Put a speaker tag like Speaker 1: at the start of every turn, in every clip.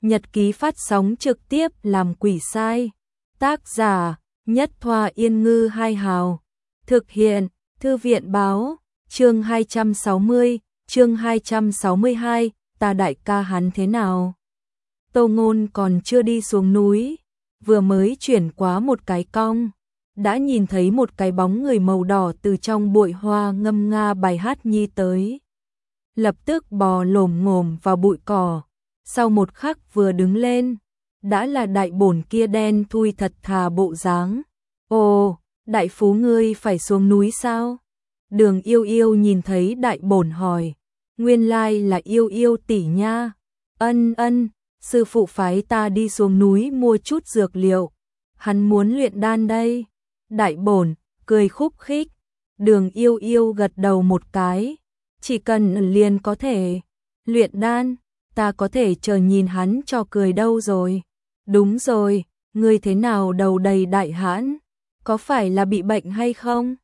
Speaker 1: Nhật ký phát sóng trực tiếp làm quỷ sai. Tác giả Nhất Thoa Yên Ngư Hai Hào. Thực hiện Thư viện Báo. Chương 260, chương 262, ta đại ca hắn thế nào? Tô Ngôn còn chưa đi xuống núi, vừa mới chuyển qua một cái cong, đã nhìn thấy một cái bóng người màu đỏ từ trong bụi hoa ngâm nga bài hát nhi tới. Lập tức bò lồm ngồm vào bụi cỏ, sau một khắc vừa đứng lên, đã là đại bổn kia đen thui thật thà bộ dáng. Ồ, đại phú ngươi phải xuống núi sao? Đường Yêu Yêu nhìn thấy đại bổn hỏi, nguyên lai là Yêu Yêu tỷ nha. Ân, sư phụ phái ta đi xuống núi mua chút dược liệu, hắn muốn luyện đan đây. Đại bổn cười khúc khích. Đường Yêu Yêu gật đầu một cái, chỉ cần liền có thể luyện đan, ta có thể chờ nhìn hắn cho cười đâu rồi. Đúng rồi, ngươi thế nào đầu đầy đại hãn, có phải là bị bệnh hay không?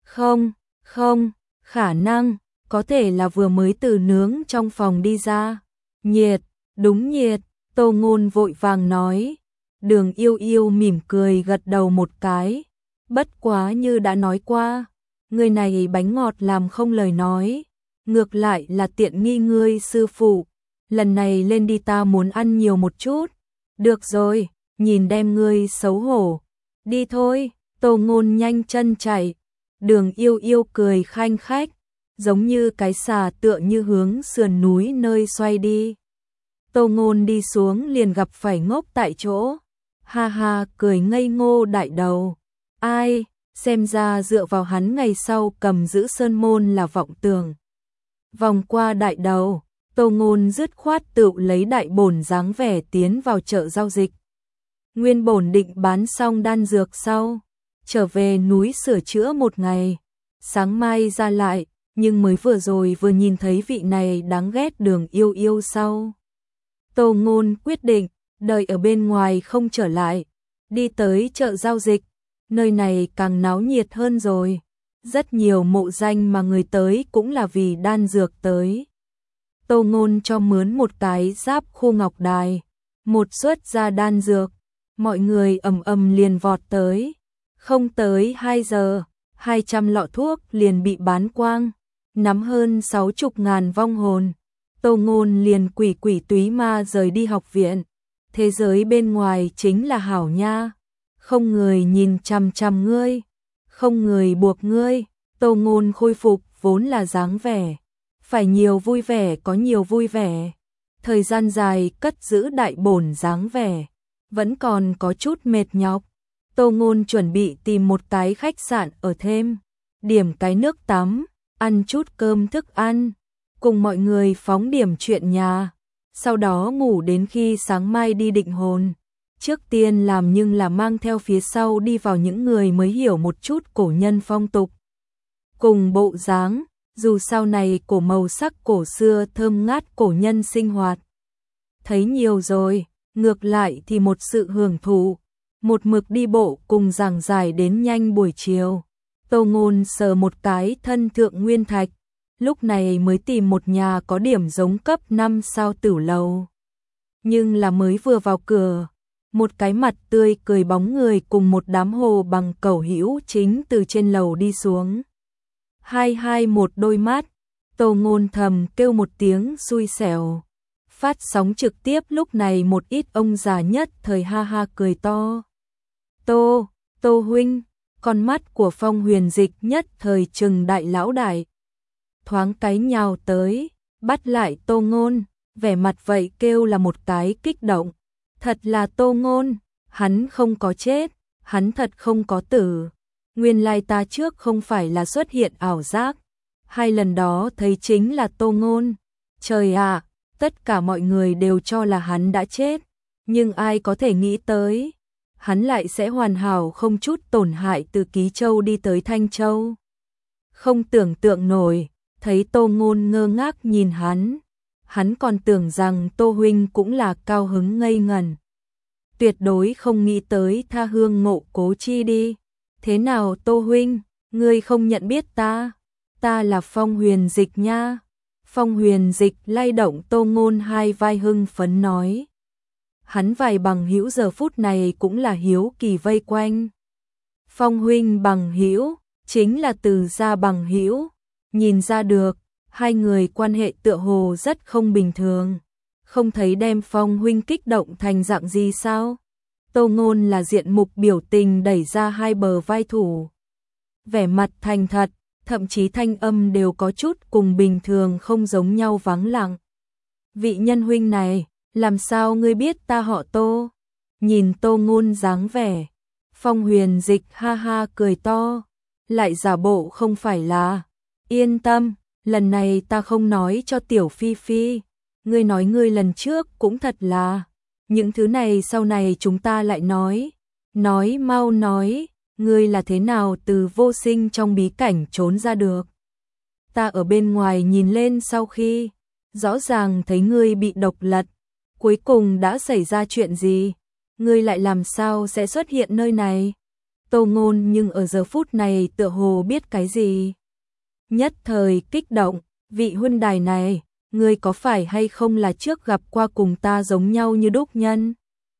Speaker 1: Không, khả năng, có thể là vừa mới từ nướng trong phòng đi ra. Nhiệt, đúng nhiệt, Tô Ngôn vội vàng nói. Đường Yêu Yêu mỉm cười gật đầu một cái, bất quá như đã nói qua, người này bánh ngọt làm không lời nói, ngược lại là tiện nghi ngươi sư phụ, lần này lên đi ta muốn ăn nhiều một chút. Được rồi, nhìn đem ngươi xấu hổ. Đi thôi, Tô Ngôn nhanh chân chạy. Đường Yêu Yêu cười khanh khách, giống như cái xà tựa như hướng sườn núi nơi xoay đi. Tô Ngôn đi xuống liền gặp phải ngốc tại chỗ. Ha ha, cười ngây ngô đại đầu. Ai, xem ra dựa vào hắn ngày sau cầm giữ sơn môn là vọng tưởng. Vòng qua đại đầu, Tô Ngôn dứt khoát tự lấy đại bổn dáng vẻ tiến vào chợ giao dịch. Nguyên bổn định bán xong đan dược sau, trở về núi sửa chữa một ngày, sáng mai ra lại, nhưng mới vừa rồi vừa nhìn thấy vị này đáng ghét Đường Yêu Yêu sau. Tô Ngôn quyết định, đợi ở bên ngoài không trở lại, đi tới chợ giao dịch, nơi này càng náo nhiệt hơn rồi. Rất nhiều mộ danh mà người tới cũng là vì đan dược tới. Tô Ngôn cho mướn một cái giáp khu ngọc đài, một suất ra đan dược, mọi người ầm liền vọt tới. Không tới 2 giờ, 200 lọ thuốc liền bị bán quang, nắm hơn 60.000 vong hồn. Tô Ngôn liền quỷ túy ma rời đi học viện. Thế giới bên ngoài chính là hảo nha, không người nhìn chằm chằm ngươi, không người buộc ngươi. Tô Ngôn khôi phục vốn là dáng vẻ, phải nhiều vui vẻ có nhiều vui vẻ. Thời gian dài cất giữ đại bổn dáng vẻ, vẫn còn có chút mệt nhọc. Tô Ngôn chuẩn bị tìm một cái khách sạn ở thêm, điểm cái nước tắm, ăn chút cơm thức ăn, cùng mọi người phóng điểm chuyện nhà, sau đó ngủ đến khi sáng mai đi định hồn. Trước tiên làm nhưng là mang theo phía sau đi vào những người mới hiểu một chút cổ nhân phong tục. Cùng bộ dáng, dù sau này cổ màu sắc cổ xưa thơm ngát cổ nhân sinh hoạt. Thấy nhiều rồi, ngược lại thì một sự hưởng thụ, một mực đi bộ cùng giảng giải đến nhanh buổi chiều. Tô Ngôn sờ một cái thân thượng nguyên thạch, lúc này mới tìm một nhà có điểm giống cấp 5 sao tửu lầu. Nhưng là mới vừa vào cửa, một cái mặt tươi cười bóng người cùng một đám hồ bằng cẩu hữu chính từ trên lầu đi xuống. Hai một đôi mắt, Tô Ngôn thầm kêu một tiếng xui xẻo. Phát sóng trực tiếp lúc này một ít ông già nhất thời ha ha cười to. Tô huynh, con mắt của Phong Huyền Dịch nhất thời trừng đại lão đại. Thoáng cái nhào tới, bắt lại Tô Ngôn, vẻ mặt vậy kêu là một cái kích động. Thật là Tô Ngôn, hắn không có chết, hắn thật không có tử. Nguyên lai ta trước không phải là xuất hiện ảo giác, 2 lần đó thấy chính là Tô Ngôn. Trời ạ, tất cả mọi người đều cho là hắn đã chết, nhưng ai có thể nghĩ tới, hắn lại sẽ hoàn hảo không chút tổn hại từ Ký Châu đi tới Thanh Châu. Không tưởng tượng nổi, thấy Tô Ngôn ngơ ngác nhìn hắn còn tưởng rằng Tô huynh cũng là cao hứng ngây ngẩn. Tuyệt đối không nghĩ tới tha hương ngộ cố chi đi. Thế nào Tô huynh, ngươi không nhận biết ta? Ta là Phong Huyền Dịch nha. Phong Huyền Dịch lay động Tô Ngôn hai vai hưng phấn nói. hắn vài bằng hữu giờ phút này cũng là hiếu kỳ vây quanh. Phong huynh bằng hữu, chính là Từ gia bằng hữu, nhìn ra được, hai người quan hệ tựa hồ rất không bình thường. Không thấy đem Phong huynh kích động thành dạng gì sao? Tô Ngôn là diện mục biểu tình đẩy ra hai bờ vai thủ. Vẻ mặt thành thật, thậm chí thanh âm đều có chút cùng bình thường không giống nhau vắng lặng. Vị nhân huynh này, làm sao ngươi biết ta họ Tô? Nhìn Tô Ngôn dáng vẻ, Phong Huyền Dịch ha ha cười to, lại giả bộ không phải là. Yên tâm, lần này ta không nói cho Tiểu Phi Phi, ngươi nói ngươi lần trước cũng thật là. Những thứ này sau này chúng ta lại nói. Nói mau nói, ngươi là thế nào từ vô sinh trong bí cảnh trốn ra được? Ta ở bên ngoài nhìn lên sau khi, rõ ràng thấy ngươi bị độc lật, cuối cùng đã xảy ra chuyện gì? Ngươi lại làm sao sẽ xuất hiện nơi này? Tô Ngôn nhưng ở giờ phút này tựa hồ biết cái gì. Nhất thời kích động, vị huynh đài này, ngươi có phải hay không là trước gặp qua cùng ta giống nhau như đúc nhân?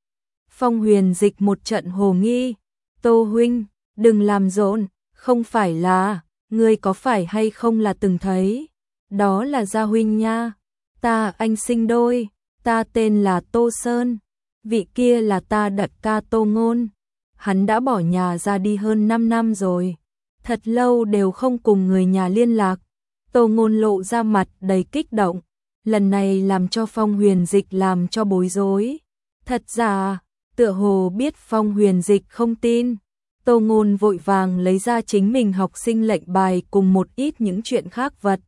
Speaker 1: Phong Huyền Dịch một trận hồ nghi, Tô huynh, đừng làm rộn, không phải là, ngươi có phải hay không là từng thấy? Đó là Gia huynh nha, ta anh sinh đôi, ta tên là Tô Sơn, vị kia là ta đại ca Tô Ngôn, hắn đã bỏ nhà ra đi hơn 5 năm rồi, thật lâu đều không cùng người nhà liên lạc. Tô Ngôn lộ ra mặt đầy kích động, lần này làm cho Phong Huyền Dịch làm cho bối rối. Thật ra, tựa hồ biết Phong Huyền Dịch không tin, Tô Ngôn vội vàng lấy ra chính mình học sinh lệnh bài cùng một ít những chuyện khác vật.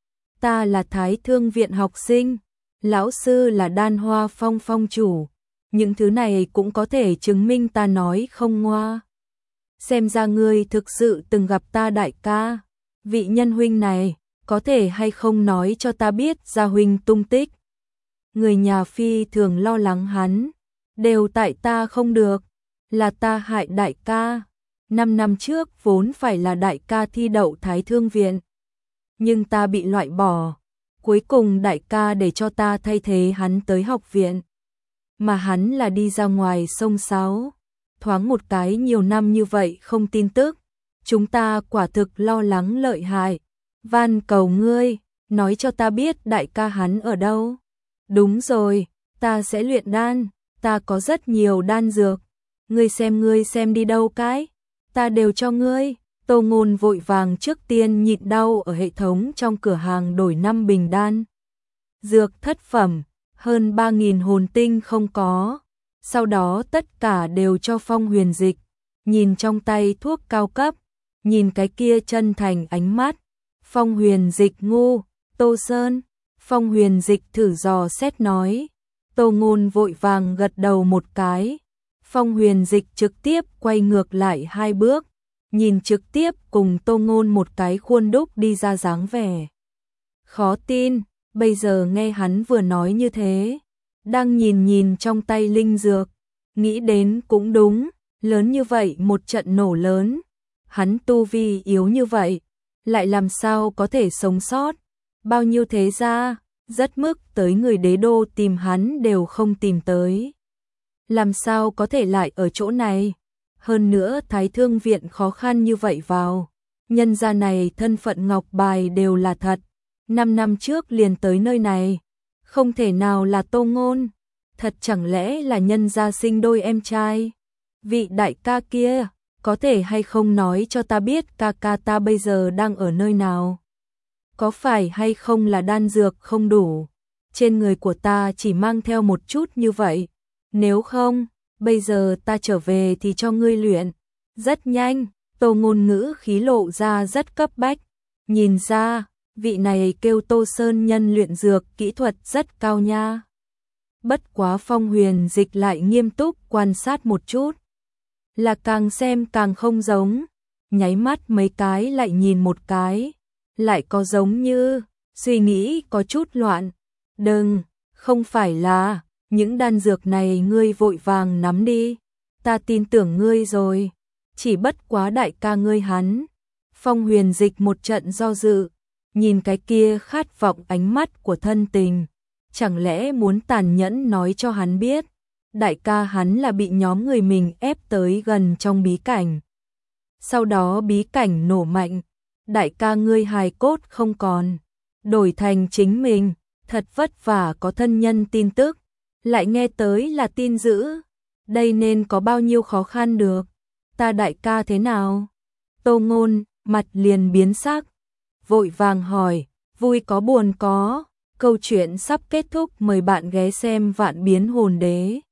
Speaker 1: Ta là Thái Thương viện học sinh, lão sư là Đan Hoa Phong phong chủ, những thứ này cũng có thể chứng minh ta nói không ngoa. Xem ra ngươi thực sự từng gặp ta đại ca, vị nhân huynh này, có thể hay không nói cho ta biết Gia huynh tung tích? Người nhà Phi thường lo lắng hắn, đều tại ta không được, là ta hại đại ca. 5 năm trước vốn phải là đại ca thi đậu Thái Thương viện, nhưng ta bị loại bỏ, cuối cùng đại ca để cho ta thay thế hắn tới học viện, mà hắn là đi ra ngoài sông Sáo, thoáng một cái nhiều năm như vậy không tin tức, chúng ta quả thực lo lắng lợi hại. Van cầu ngươi, nói cho ta biết đại ca hắn ở đâu. Đúng rồi, ta sẽ luyện đan, ta có rất nhiều đan dược. Ngươi xem đi đâu cái, ta đều cho ngươi. Tô Ngôn vội vàng trước tiên nhịn đau ở hệ thống trong cửa hàng đổi 5 bình đan. Dược thất phẩm, hơn 3.000 hồn tinh không có. Sau đó tất cả đều cho Phong Huyền Dịch. Nhìn trong tay thuốc cao cấp, nhìn cái kia chân thành ánh mắt. Phong Huyền Dịch ngu, Tô Sơn. Phong Huyền Dịch thử dò xét nói. Tô Ngôn vội vàng gật đầu một cái. Phong Huyền Dịch trực tiếp quay ngược lại 2 bước, nhìn trực tiếp cùng Tô Ngôn một cái khuôn đúc đi ra dáng vẻ. Khó tin, bây giờ nghe hắn vừa nói như thế, đang nhìn trong tay linh dược, nghĩ đến cũng đúng, lớn như vậy một trận nổ lớn, hắn tu vi yếu như vậy, lại làm sao có thể sống sót, bao nhiêu thế gia, rất mức tới người đế đô tìm hắn đều không tìm tới. Làm sao có thể lại ở chỗ này? Hơn nữa Thái Thương viện khó khăn như vậy vào. Nhân gia này thân phận ngọc bài đều là thật. 5 năm trước liền tới nơi này. Không thể nào là Tô Ngôn. Thật chẳng lẽ là nhân gia sinh đôi em trai? Vị đại ca kia, có thể hay không nói cho ta biết ca ca ta bây giờ đang ở nơi nào? Có phải hay không là đan dược không đủ? Trên người của ta chỉ mang theo một chút như vậy. Nếu không, bây giờ ta trở về thì cho ngươi luyện. Rất nhanh, Tô Ngôn ngữ khí lộ ra rất cấp bách. Nhìn ra, vị này kêu Tô Sơn nhân luyện dược kỹ thuật rất cao nha. Bất quá Phong Huyền Dịch lại nghiêm túc quan sát một chút. Là càng xem càng không giống. Nháy mắt mấy cái lại nhìn một cái. Lại có giống như, suy nghĩ có chút loạn. Đừng, không phải là... Những đan dược này ngươi vội vàng nắm đi, ta tin tưởng ngươi rồi, chỉ bất quá đại ca ngươi hắn. Phong Huyền Dịch một trận do dự, nhìn cái kia khát vọng ánh mắt của thân tình, chẳng lẽ muốn tàn nhẫn nói cho hắn biết, đại ca hắn là bị nhóm người mình ép tới gần trong bí cảnh. Sau đó bí cảnh nổ mạnh, đại ca ngươi hài cốt không còn, đổi thành chính mình, thật vất vả có thân nhân tin tức, lại nghe tới là tin dữ, đây nên có bao nhiêu khó khăn được, ta đại ca thế nào? Tô Ngôn, mặt liền biến sắc, vội vàng hỏi, vui có buồn có, câu chuyện sắp kết thúc, mời bạn ghé xem Vạn Biến Hồn Đế.